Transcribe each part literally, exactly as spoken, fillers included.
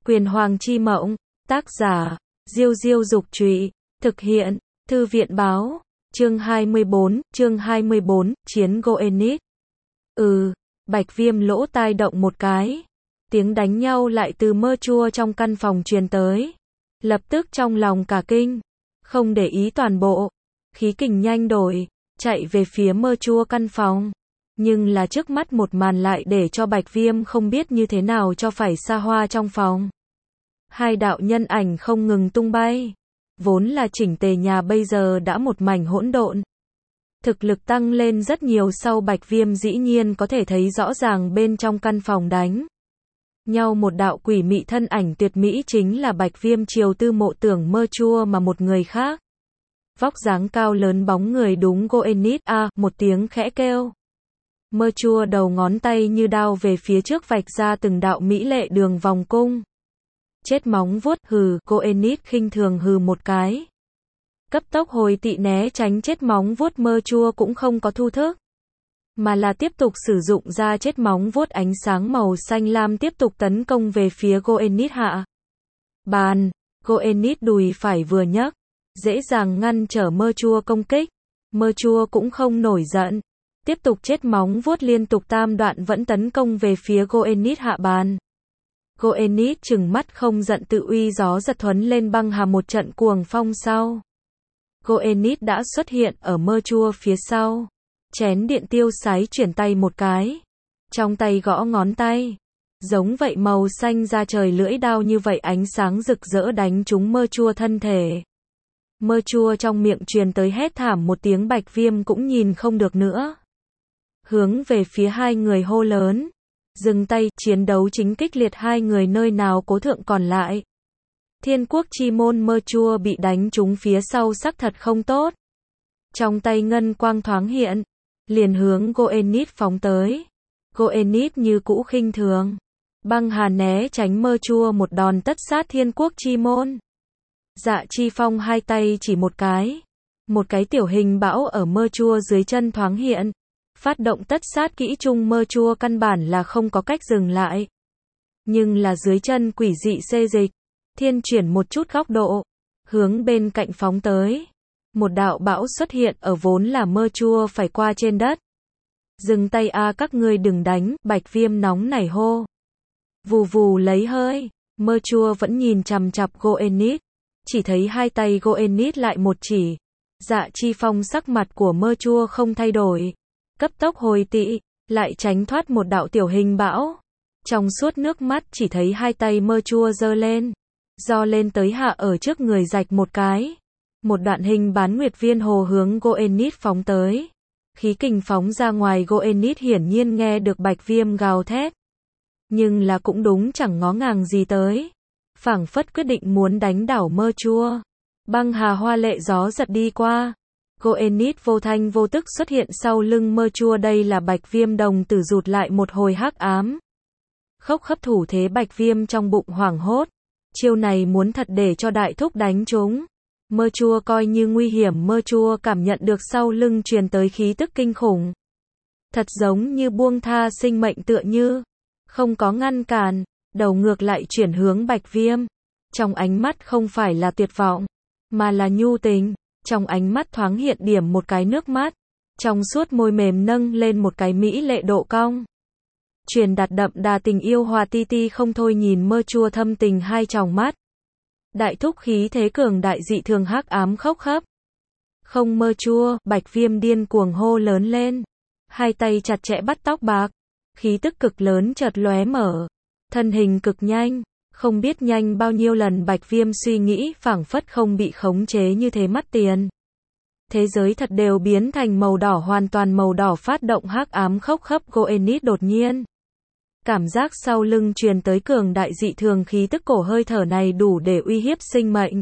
Quyền Hoàng chi mộng, tác giả, Diêu Diêu Dục Trụy, thực hiện, Thư viện Báo, chương hai mươi bốn, chương hai mươi bốn, Chiến Goenit. Ừ, Bạch Viêm lỗ tai động một cái. Tiếng đánh nhau lại từ mơ chua trong căn phòng truyền tới. Lập tức trong lòng cả kinh, không để ý toàn bộ, khí kình nhanh đổi, chạy về phía mơ chua căn phòng. Nhưng là trước mắt một màn lại để cho Bạch Viêm không biết như thế nào cho phải xa hoa trong phòng. Hai đạo nhân ảnh không ngừng tung bay. Vốn là chỉnh tề nhà bây giờ đã một mảnh hỗn độn. Thực lực tăng lên rất nhiều sau Bạch Viêm dĩ nhiên có thể thấy rõ ràng bên trong căn phòng đánh nhau một đạo quỷ mị thân ảnh tuyệt mỹ chính là Bạch Viêm chiều tư mộ tưởng mơ chua mà một người khác. Vóc dáng cao lớn bóng người đúng Goenit a, à, một tiếng khẽ kêu. Mơ chua đầu ngón tay như đao về phía trước vạch ra từng đạo mỹ lệ đường vòng cung. Chết móng vuốt, hừ, Goenit khinh thường hừ một cái. Cấp tốc hồi tị né tránh chết móng vuốt, mơ chua cũng không có thu thức, mà là tiếp tục sử dụng ra chết móng vuốt ánh sáng màu xanh lam tiếp tục tấn công về phía Goenit hạ. Bàn, Goenit đùi phải vừa nhấc, dễ dàng ngăn trở mơ chua công kích. Mơ chua cũng không nổi giận, tiếp tục chết móng vuốt liên tục tam đoạn vẫn tấn công về phía Goenit hạ bàn. Goenit trừng mắt không giận tự uy gió giật thuấn lên băng hà một trận cuồng phong sau. Goenit đã xuất hiện ở mơ chua phía sau. Chén điện tiêu sái chuyển tay một cái. Trong tay gõ ngón tay. Giống vậy màu xanh da trời lưỡi đao như vậy ánh sáng rực rỡ đánh trúng mơ chua thân thể. Mơ chua trong miệng truyền tới hét thảm một tiếng, Bạch Viêm cũng nhìn không được nữa. Hướng về phía hai người hô lớn. Dừng tay, chiến đấu chính kích liệt, hai người nơi nào cố thượng còn lại. Thiên Quốc Chi Môn mơ chua bị đánh trúng phía sau sắc thật không tốt. Trong tay ngân quang thoáng hiện, liền hướng Goenit phóng tới. Goenit như cũ khinh thường, băng hà né tránh mơ chua một đòn tất sát Thiên Quốc Chi Môn. Dạ Chi Phong hai tay chỉ một cái, một cái tiểu hình bão ở mơ chua dưới chân thoáng hiện. Phát động tất sát kỹ chung, mơ chua căn bản là không có cách dừng lại. Nhưng là dưới chân quỷ dị xê dịch, thiên chuyển một chút góc độ, hướng bên cạnh phóng tới. Một đạo bão xuất hiện ở vốn là mơ chua phải qua trên đất. Dừng tay a, các ngươi đừng đánh, Bạch Viêm nóng nảy hô. Vù vù lấy hơi, mơ chua vẫn nhìn chằm chằm Goenit, chỉ thấy hai tay Goenit lại một chỉ. Dạ Chi Phong sắc mặt của mơ chua không thay đổi, cấp tốc hồi tị, lại tránh thoát một đạo tiểu hình bão. Trong suốt nước mắt chỉ thấy hai tay mơ chua giơ lên, do lên tới hạ ở trước người rạch một cái. Một đoạn hình bán nguyệt viên hồ hướng Goenit phóng tới. Khí kình phóng ra ngoài, Goenit hiển nhiên nghe được Bạch Viêm gào thét. Nhưng là cũng đúng chẳng ngó ngàng gì tới. Phảng phất quyết định muốn đánh đảo mơ chua. Băng hà hoa lệ gió giật đi qua. Goenit vô thanh vô tức xuất hiện sau lưng mơ chua, đây là Bạch Viêm đồng tử rụt lại một hồi hắc ám. Khốc khấp thủ thế, Bạch Viêm trong bụng hoảng hốt. Chiêu này muốn thật để cho đại thúc đánh trúng. Mơ chua coi như nguy hiểm, mơ chua cảm nhận được sau lưng truyền tới khí tức kinh khủng. Thật giống như buông tha sinh mệnh tựa như. Không có ngăn cản, đầu ngược lại chuyển hướng Bạch Viêm. Trong ánh mắt không phải là tuyệt vọng, mà là nhu tình. Trong ánh mắt thoáng hiện điểm một cái nước mắt. Trong suốt môi mềm nâng lên một cái mỹ lệ độ cong. Truyền đạt đậm đà tình yêu hòa ti ti không thôi, nhìn mơ chua thâm tình hai tròng mắt. Đại thúc khí thế cường đại dị thường hắc ám khốc khắp. Không mơ chua, Bạch Viêm điên cuồng hô lớn lên. Hai tay chặt chẽ bắt tóc bạc. Khí tức cực lớn chợt lóe mở. Thân hình cực nhanh. Không biết nhanh bao nhiêu lần Bạch Viêm suy nghĩ phảng phất không bị khống chế như thế mắt tiền. Thế giới thật đều biến thành màu đỏ, hoàn toàn màu đỏ, phát động hắc ám khốc khắp. Goenit đột nhiên cảm giác sau lưng truyền tới cường đại dị thường khí tức, cổ hơi thở này đủ để uy hiếp sinh mệnh.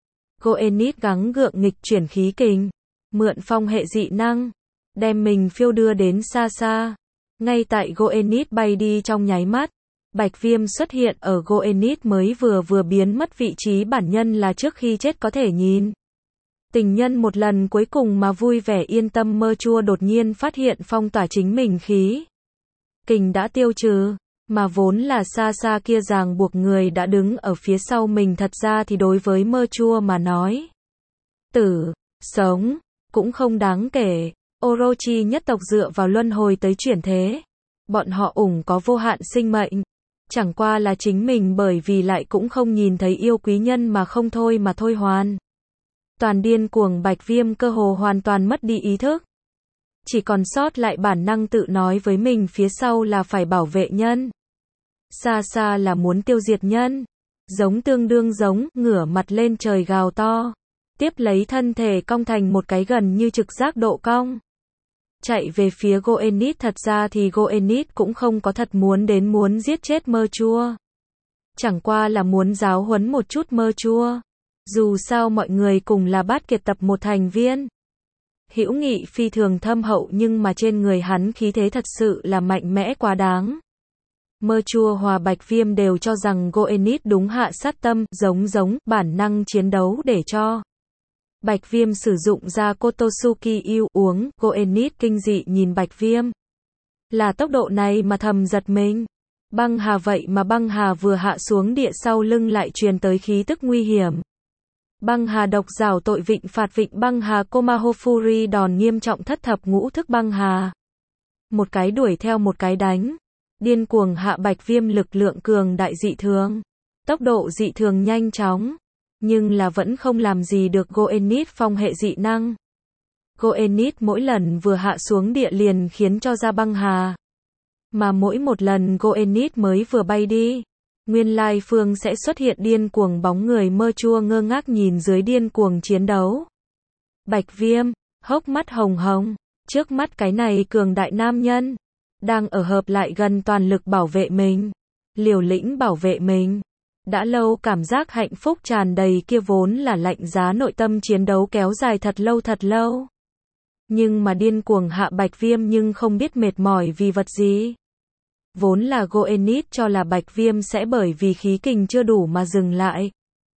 Goenit gắng gượng nghịch chuyển khí kình, mượn phong hệ dị năng, đem mình phiêu đưa đến xa xa. Ngay tại Goenit bay đi trong nháy mắt, Bạch Viêm xuất hiện ở Goenit mới vừa vừa biến mất vị trí bản nhân là trước khi chết có thể nhìn. Tình nhân một lần cuối cùng mà vui vẻ yên tâm, mơ chua đột nhiên phát hiện phong tỏa chính mình khí kình đã tiêu trừ. Mà vốn là xa xa kia ràng buộc người đã đứng ở phía sau mình, thật ra thì đối với mơ chua mà nói, tử, sống, cũng không đáng kể. Orochi nhất tộc dựa vào luân hồi tới chuyển thế. Bọn họ ủng có vô hạn sinh mệnh. Chẳng qua là chính mình bởi vì lại cũng không nhìn thấy yêu quý nhân mà không thôi mà thôi hoàn. Toàn điên cuồng Bạch Viêm cơ hồ hoàn toàn mất đi ý thức. Chỉ còn sót lại bản năng tự nói với mình phía sau là phải bảo vệ nhân. Xa xa là muốn tiêu diệt nhân. Giống tương đương giống, ngửa mặt lên trời gào to. Tiếp lấy thân thể cong thành một cái gần như trực giác độ cong. Chạy về phía Goenit, thật ra thì Goenit cũng không có thật muốn đến muốn giết chết mơ chua. Chẳng qua là muốn giáo huấn một chút mơ chua. Dù sao mọi người cùng là bát kiệt tập một thành viên. Hữu nghị phi thường thâm hậu, nhưng mà trên người hắn khí thế thật sự là mạnh mẽ quá đáng. Mơ chua hòa Bạch Viêm đều cho rằng Goenit đúng hạ sát tâm, giống giống, bản năng chiến đấu để cho Bạch Viêm sử dụng ra Kotosuki yêu uống. Goenit kinh dị nhìn Bạch Viêm. Là tốc độ này mà thầm giật mình. Băng hà vậy mà băng hà vừa hạ xuống địa sau lưng lại truyền tới khí tức nguy hiểm. Băng hà độc rào tội vịnh phạt vịnh băng hà Komaho Fury đòn nghiêm trọng thất thập ngũ thức băng hà. Một cái đuổi theo một cái đánh. Điên cuồng hạ Bạch Viêm lực lượng cường đại dị thường. Tốc độ dị thường nhanh chóng. Nhưng là vẫn không làm gì được Goenit phong hệ dị năng. Goenit mỗi lần vừa hạ xuống địa liền khiến cho ra băng hà. Mà mỗi một lần Goenit mới vừa bay đi, nguyên lai phương sẽ xuất hiện điên cuồng bóng người. Mơ chua ngơ ngác nhìn dưới điên cuồng chiến đấu. Bạch Viêm, hốc mắt hồng hồng, trước mắt cái này cường đại nam nhân, đang ở hợp lại gần toàn lực bảo vệ mình, liều lĩnh bảo vệ mình. Đã lâu cảm giác hạnh phúc tràn đầy kia vốn là lạnh giá nội tâm chiến đấu kéo dài thật lâu thật lâu. Nhưng mà điên cuồng hạ Bạch Viêm nhưng không biết mệt mỏi vì vật gì. Vốn là Goenit cho là Bạch Viêm sẽ bởi vì khí kình chưa đủ mà dừng lại.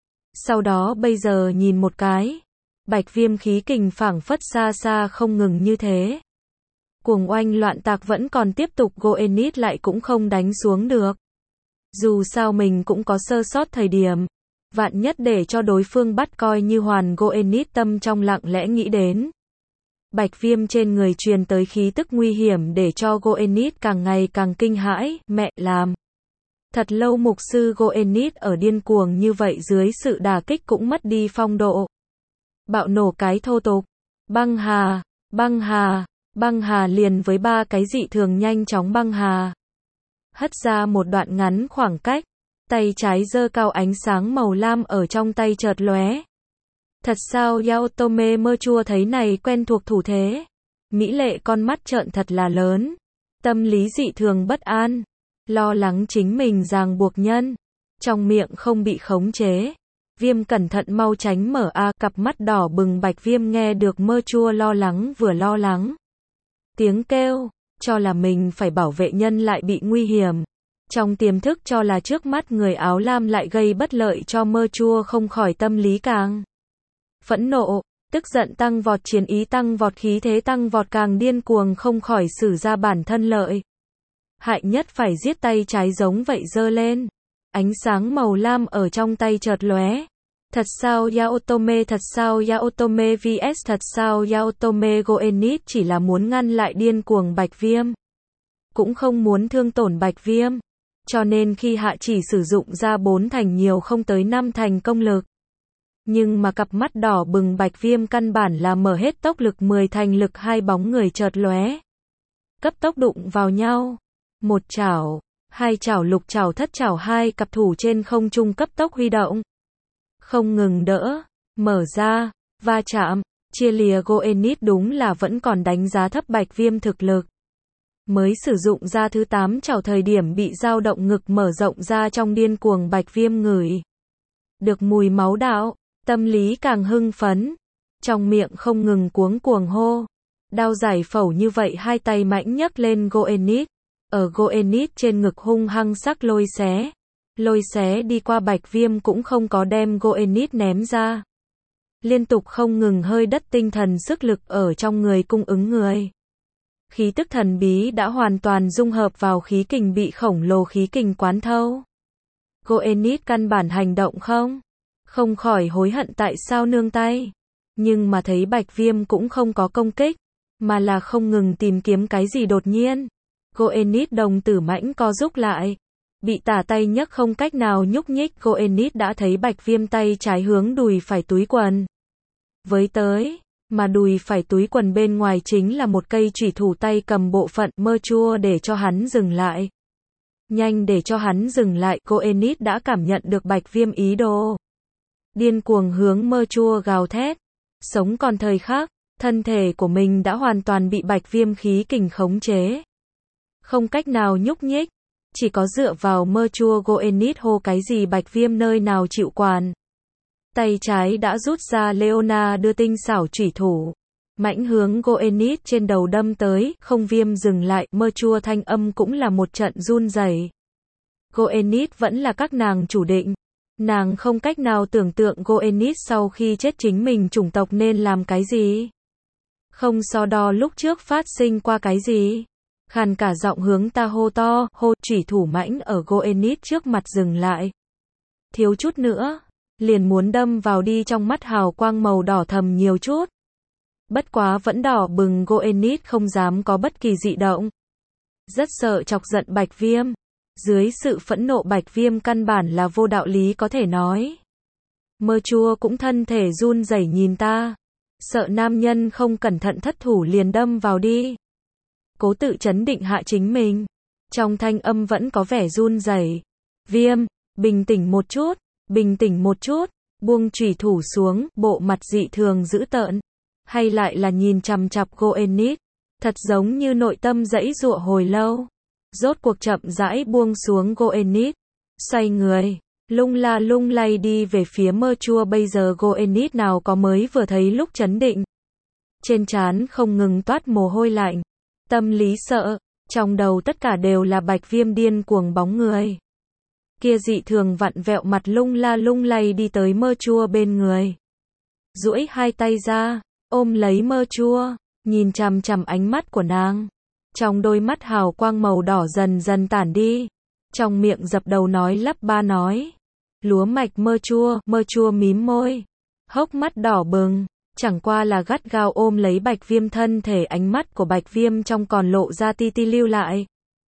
Sau đó bây giờ nhìn một cái, Bạch Viêm khí kình phảng phất xa xa không ngừng như thế. Cuồng oanh loạn tạc vẫn còn tiếp tục, Goenit lại cũng không đánh xuống được. Dù sao mình cũng có sơ sót thời điểm. Vạn nhất để cho đối phương bắt coi như hoàn. Goenit tâm trong lặng lẽ nghĩ đến. Bạch Viêm trên người truyền tới khí tức nguy hiểm để cho Goenit càng ngày càng kinh hãi. Mẹ làm. Thật lâu mục sư Goenit ở điên cuồng như vậy dưới sự đả kích cũng mất đi phong độ. Bạo nổ cái thô tục. Băng hà, băng hà, băng hà liền với ba cái dị thường nhanh chóng băng hà. Hất ra một đoạn ngắn khoảng cách. Tay trái giơ cao, ánh sáng màu lam ở trong tay chợt lóe. Thật sao Yaotome mơ chua thấy này quen thuộc thủ thế. Mỹ lệ con mắt trợn thật là lớn. Tâm lý dị thường bất an. Lo lắng chính mình ràng buộc nhân. Trong miệng không bị khống chế. Viêm cẩn thận mau tránh mở a. Cặp mắt đỏ bừng Bạch Viêm nghe được mơ chua lo lắng vừa lo lắng. Tiếng kêu. Cho là mình phải bảo vệ nhân lại bị nguy hiểm. Trong tiềm thức cho là trước mắt người áo lam lại gây bất lợi cho mơ chua, không khỏi tâm lý càng phẫn nộ, tức giận tăng vọt, chiến ý tăng vọt, khí thế tăng vọt, càng điên cuồng không khỏi sử ra bản thân lợi hại nhất phải giết. Tay trái giống vậy giơ lên. Ánh sáng màu lam ở trong tay chợt lóe. Thật sao Yaotome, thật sao Yaotome vs thật sao Yaotome. Goenit chỉ là muốn ngăn lại điên cuồng Bạch Viêm. Cũng không muốn thương tổn Bạch Viêm. Cho nên khi hạ chỉ sử dụng ra bốn thành nhiều không tới năm thành công lực. Nhưng mà cặp mắt đỏ bừng Bạch Viêm căn bản là mở hết tốc lực mười thành lực, hai bóng người chợt lóe. Cấp tốc đụng vào nhau. Một chảo, hai chảo, lục chảo, thất chảo, hai cặp thủ trên không trung cấp tốc huy động. Không ngừng đỡ, mở ra, va chạm, chia lìa. Goenit đúng là vẫn còn đánh giá thấp Bạch Viêm thực lực. Mới sử dụng ra thứ tám chảo thời điểm bị dao động ngực mở rộng ra, trong điên cuồng Bạch Viêm ngửi được mùi máu đạo, tâm lý càng hưng phấn. Trong miệng không ngừng cuống cuồng hô. Đao giải phẫu như vậy, hai tay mạnh nhấc lên Goenit. Ở Goenit trên ngực hung hăng sắc lôi xé. Lôi xé đi qua Bạch Viêm cũng không có đem Goenit ném ra. Liên tục không ngừng hơi đất tinh thần sức lực ở trong người cung ứng người. Khí tức thần bí đã hoàn toàn dung hợp vào khí kình bị khổng lồ khí kình quán thâu. Goenit căn bản hành động không? Không khỏi hối hận tại sao nương tay. Nhưng mà thấy Bạch Viêm cũng không có công kích, mà là không ngừng tìm kiếm cái gì đột nhiên. Goenit đồng tử mãnh co rúm lại. Bị tả tay nhấc không cách nào nhúc nhích, Goenit đã thấy Bạch Viêm tay trái hướng đùi phải túi quần. Với tới, mà đùi phải túi quần bên ngoài chính là một cây chủy thủ, tay cầm bộ phận mơ chua để cho hắn dừng lại. Nhanh để cho hắn dừng lại, Goenit đã cảm nhận được Bạch Viêm ý đồ. Điên cuồng hướng mơ chua gào thét. Sống còn thời khắc, thân thể của mình đã hoàn toàn bị Bạch Viêm khí kình khống chế. Không cách nào nhúc nhích, chỉ có dựa vào mơ chua Goenit hô cái gì Bạch Viêm nơi nào chịu quản. Tay trái đã rút ra Leona đưa tinh xảo chủy thủ, mãnh hướng Goenit trên đầu đâm tới, không Viêm dừng lại, mơ chua thanh âm cũng là một trận run rẩy. Goenit vẫn là các nàng chủ định. Nàng không cách nào tưởng tượng Goenit sau khi chết chính mình chủng tộc nên làm cái gì. Không so đo lúc trước phát sinh qua cái gì. Khàn cả giọng hướng ta hô to, hô, chủy thủ mãnh ở Goenit trước mặt dừng lại. Thiếu chút nữa, liền muốn đâm vào đi, trong mắt hào quang màu đỏ thầm nhiều chút. Bất quá vẫn đỏ bừng, Goenit không dám có bất kỳ dị động. Rất sợ chọc giận Bạch Viêm. Dưới sự phẫn nộ Bạch Viêm căn bản là vô đạo lý có thể nói. Mơ chua cũng thân thể run rẩy nhìn ta. Sợ nam nhân không cẩn thận thất thủ liền đâm vào đi. Cố tự chấn định hạ chính mình. Trong thanh âm vẫn có vẻ run rẩy. Viêm, bình tĩnh một chút, bình tĩnh một chút, buông chủy thủ xuống, bộ mặt dị thường dữ tợn. Hay lại là nhìn chằm chằm Goenit, thật giống như nội tâm giãy giụa hồi lâu. Rốt cuộc chậm rãi buông xuống Goenit, xoay người, lung la lung lay đi về phía mơ chua. Bây giờ Goenit nào có mới vừa thấy lúc chấn định. Trên trán không ngừng toát mồ hôi lạnh, tâm lý sợ, trong đầu tất cả đều là Bạch Viêm điên cuồng bóng người. Kia dị thường vặn vẹo mặt lung la lung lay đi tới mơ chua bên người. Duỗi hai tay ra, ôm lấy mơ chua, nhìn chằm chằm ánh mắt của nàng. Trong đôi mắt hào quang màu đỏ dần dần tản đi. Trong miệng dập đầu nói lắp ba nói. Lúa mạch mơ chua, mơ chua mím môi. Hốc mắt đỏ bừng, chẳng qua là gắt gao ôm lấy Bạch Viêm thân thể, ánh mắt của Bạch Viêm trong còn lộ ra ti ti lưu lại.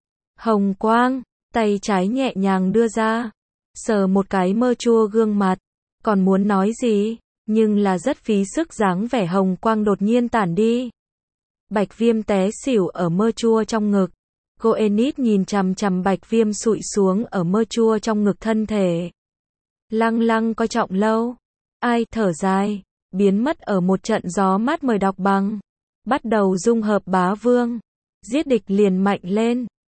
Hồng quang, tay trái nhẹ nhàng đưa ra. Sờ một cái mơ chua gương mặt. Còn muốn nói gì, nhưng là rất phí sức, dáng vẻ hồng quang đột nhiên tản đi. Bạch Viêm té xỉu ở mơ chua trong ngực. Goenit nhìn chằm chằm Bạch Viêm sụi xuống ở mơ chua trong ngực thân thể. Lăng lăng coi trọng lâu. Ai thở dài, biến mất ở một trận gió mát. Mời đọc bằng. Bắt đầu dung hợp bá vương. Giết địch liền mạnh lên.